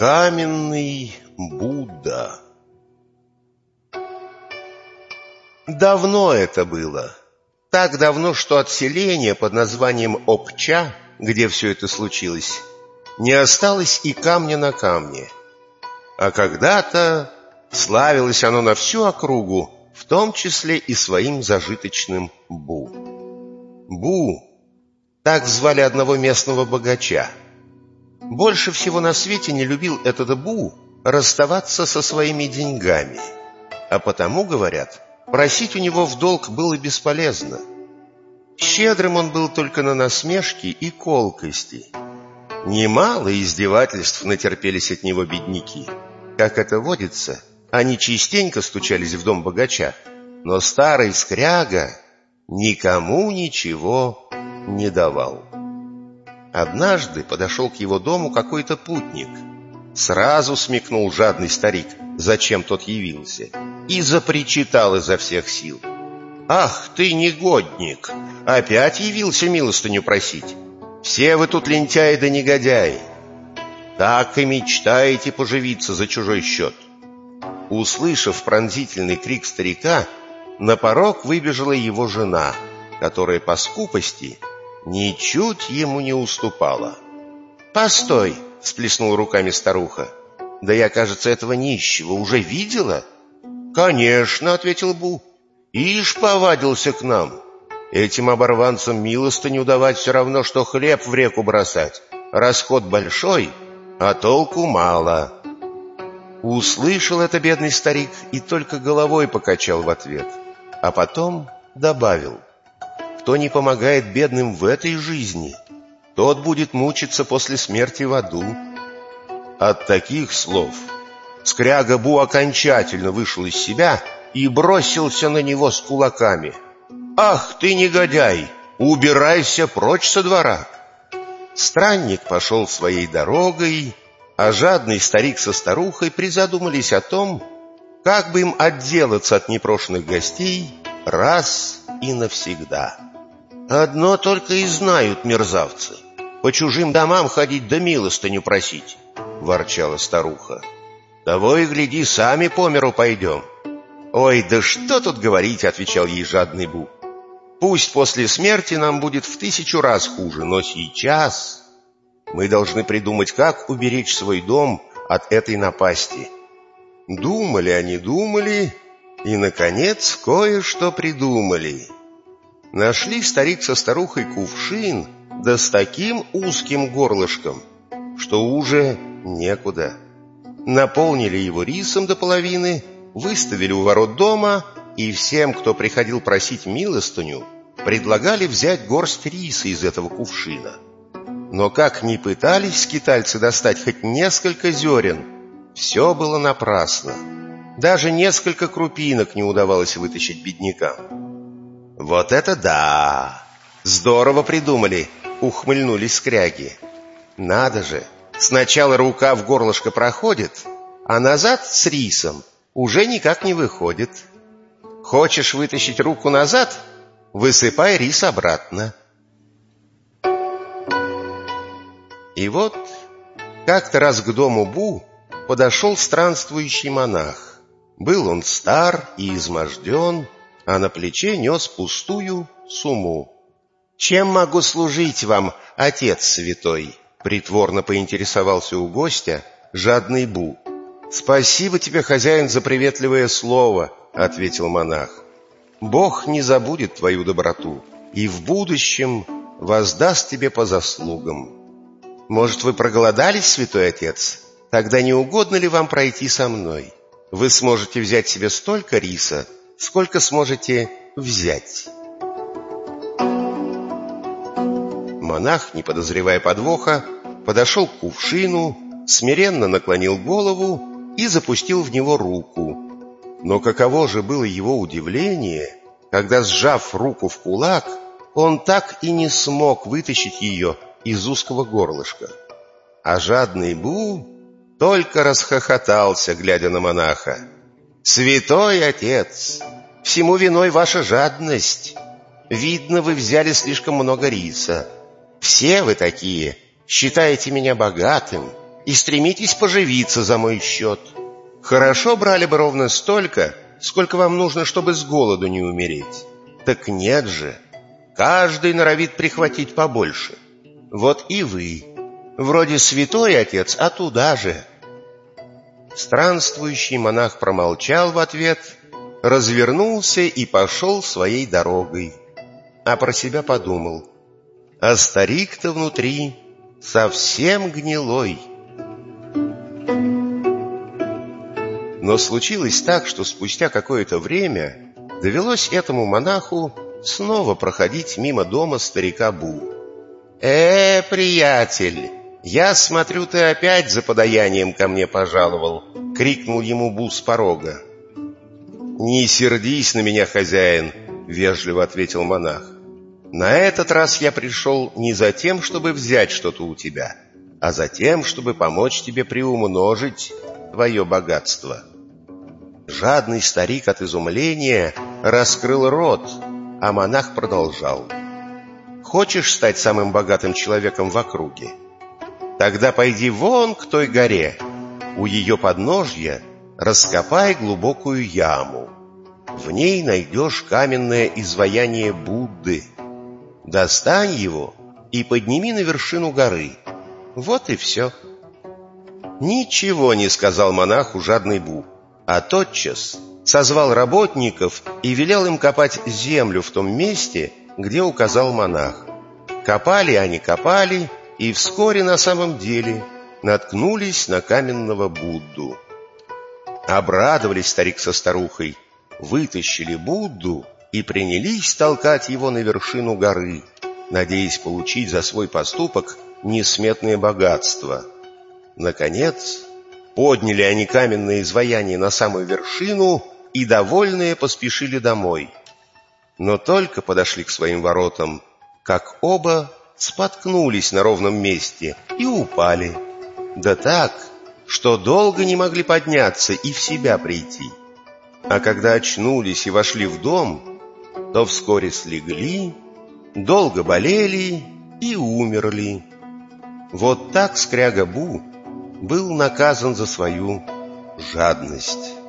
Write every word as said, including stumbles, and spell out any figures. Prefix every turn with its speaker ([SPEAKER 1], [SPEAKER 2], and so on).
[SPEAKER 1] Каменный Будда. Давно это было. Так давно, что от селения под названием Опча, где все это случилось, не осталось и камня на камне. А когда-то славилось оно на всю округу, в том числе и своим зажиточным Бу. Бу — так звали одного местного богача. Больше всего на свете не любил этот Бу расставаться со своими деньгами, а потому, говорят, просить у него в долг было бесполезно. Щедрым он был только на насмешки и колкости. Немало издевательств натерпелись от него бедняки. Как это водится, они частенько стучались в дом богача, но старый скряга никому ничего не давал. Однажды подошел к его дому какой-то путник. Сразу смекнул жадный старик, зачем тот явился, и запричитал изо всех сил: «Ах ты, негодник! Опять явился милостыню просить! Все вы тут лентяи да негодяи! Так и мечтаете поживиться за чужой счет!» Услышав пронзительный крик старика, на порог выбежала его жена, которая по скупости ничуть ему не уступала. «Постой!» — всплеснула руками старуха. «Да я, кажется, этого нищего уже видела?» «Конечно!» — ответил Бу. «Ишь повадился к нам. Этим оборванцам милостыню давать все равно, что хлеб в реку бросать. Расход большой, а толку мало». Услышал это бедный старик и только головой покачал в ответ, а потом добавил: «Кто не помогает бедным в этой жизни, тот будет мучиться после смерти в аду». От таких слов скряга Бу окончательно вышел из себя и бросился на него с кулаками. «Ах ты, негодяй! Убирайся прочь со двора!» Странник пошел своей дорогой, а жадный старик со старухой призадумались о том, как бы им отделаться от непрошенных гостей раз и навсегда. «Одно только и знают мерзавцы — по чужим домам ходить да милостыню просить», — ворчала старуха. «Того и гляди, сами по миру пойдем». «Ой, да что тут говорить», — отвечал ей жадный Бу. «Пусть после смерти нам будет в тысячу раз хуже, но сейчас мы должны придумать, как уберечь свой дом от этой напасти». Думали они, думали, и, наконец, кое-что придумали. Нашли старик со старухой кувшин, да с таким узким горлышком, что уже некуда. Наполнили его рисом до половины, выставили у ворот дома, и всем, кто приходил просить милостыню, предлагали взять горсть риса из этого кувшина. Но как ни пытались скитальцы достать хоть несколько зерен, все было напрасно. Даже несколько крупинок не удавалось вытащить беднякам. «Вот это да! Здорово придумали!» — ухмыльнулись скряги. «Надо же! Сначала рука в горлышко проходит, а назад с рисом уже никак не выходит. Хочешь вытащить руку назад — высыпай рис обратно». И вот как-то раз к дому Бу подошел странствующий монах. Был он стар и изможден, а на плече нес пустую сумму. «Чем могу служить вам, отец святой?» — притворно поинтересовался у гостя жадный Бу. «Спасибо тебе, хозяин, за приветливое слово», — ответил монах. «Бог не забудет твою доброту и в будущем воздаст тебе по заслугам. Может, вы проголодались, святой отец? Тогда не угодно ли вам пройти со мной? Вы сможете взять себе столько риса, сколько сможете взять». Монах, не подозревая подвоха, подошел к кувшину, смиренно наклонил голову и запустил в него руку. Но каково же было его удивление, когда, сжав руку в кулак, он так и не смог вытащить ее из узкого горлышка. А жадный Бу только расхохотался, глядя на монаха. «Святой отец, всему виной ваша жадность. Видно, вы взяли слишком много риса. Все вы такие, считаете меня богатым, и стремитесь поживиться за мой счет. Хорошо брали бы ровно столько, сколько вам нужно, чтобы с голоду не умереть. Так нет же, каждый норовит прихватить побольше. Вот и вы, вроде святой отец, а туда же». Странствующий монах промолчал в ответ, развернулся и пошел своей дорогой, а про себя подумал: а старик-то внутри совсем гнилой. Но случилось так, что спустя какое-то время довелось этому монаху снова проходить мимо дома старика Бу. «Э, приятель, я смотрю, ты опять за подаянием ко мне пожаловал», — крикнул ему Бу с порога. «Не сердись на меня, хозяин», — вежливо ответил монах. «На этот раз я пришел не за тем, чтобы взять что-то у тебя, а за тем, чтобы помочь тебе приумножить твое богатство». Жадный старик от изумления раскрыл рот, а монах продолжал: «Хочешь стать самым богатым человеком в округе? Тогда пойди вон к той горе. У ее подножья раскопай глубокую яму. В ней найдешь каменное изваяние Будды. Достань его и подними на вершину горы. Вот и все». Ничего не сказал монаху жадный Бу, а тотчас созвал работников и велел им копать землю в том месте, где указал монах. Копали они, копали, и вскоре на самом деле наткнулись на каменного Будду. Обрадовались старик со старухой, вытащили Будду и принялись толкать его на вершину горы, надеясь получить за свой поступок несметное богатство. Наконец, подняли они каменное изваяние на самую вершину и, довольные, поспешили домой. Но только подошли к своим воротам, как оба споткнулись на ровном месте и упали. Да так, что долго не могли подняться и в себя прийти. А когда очнулись и вошли в дом, то вскоре слегли, долго болели и умерли. Вот так скряга Бу был наказан за свою жадность.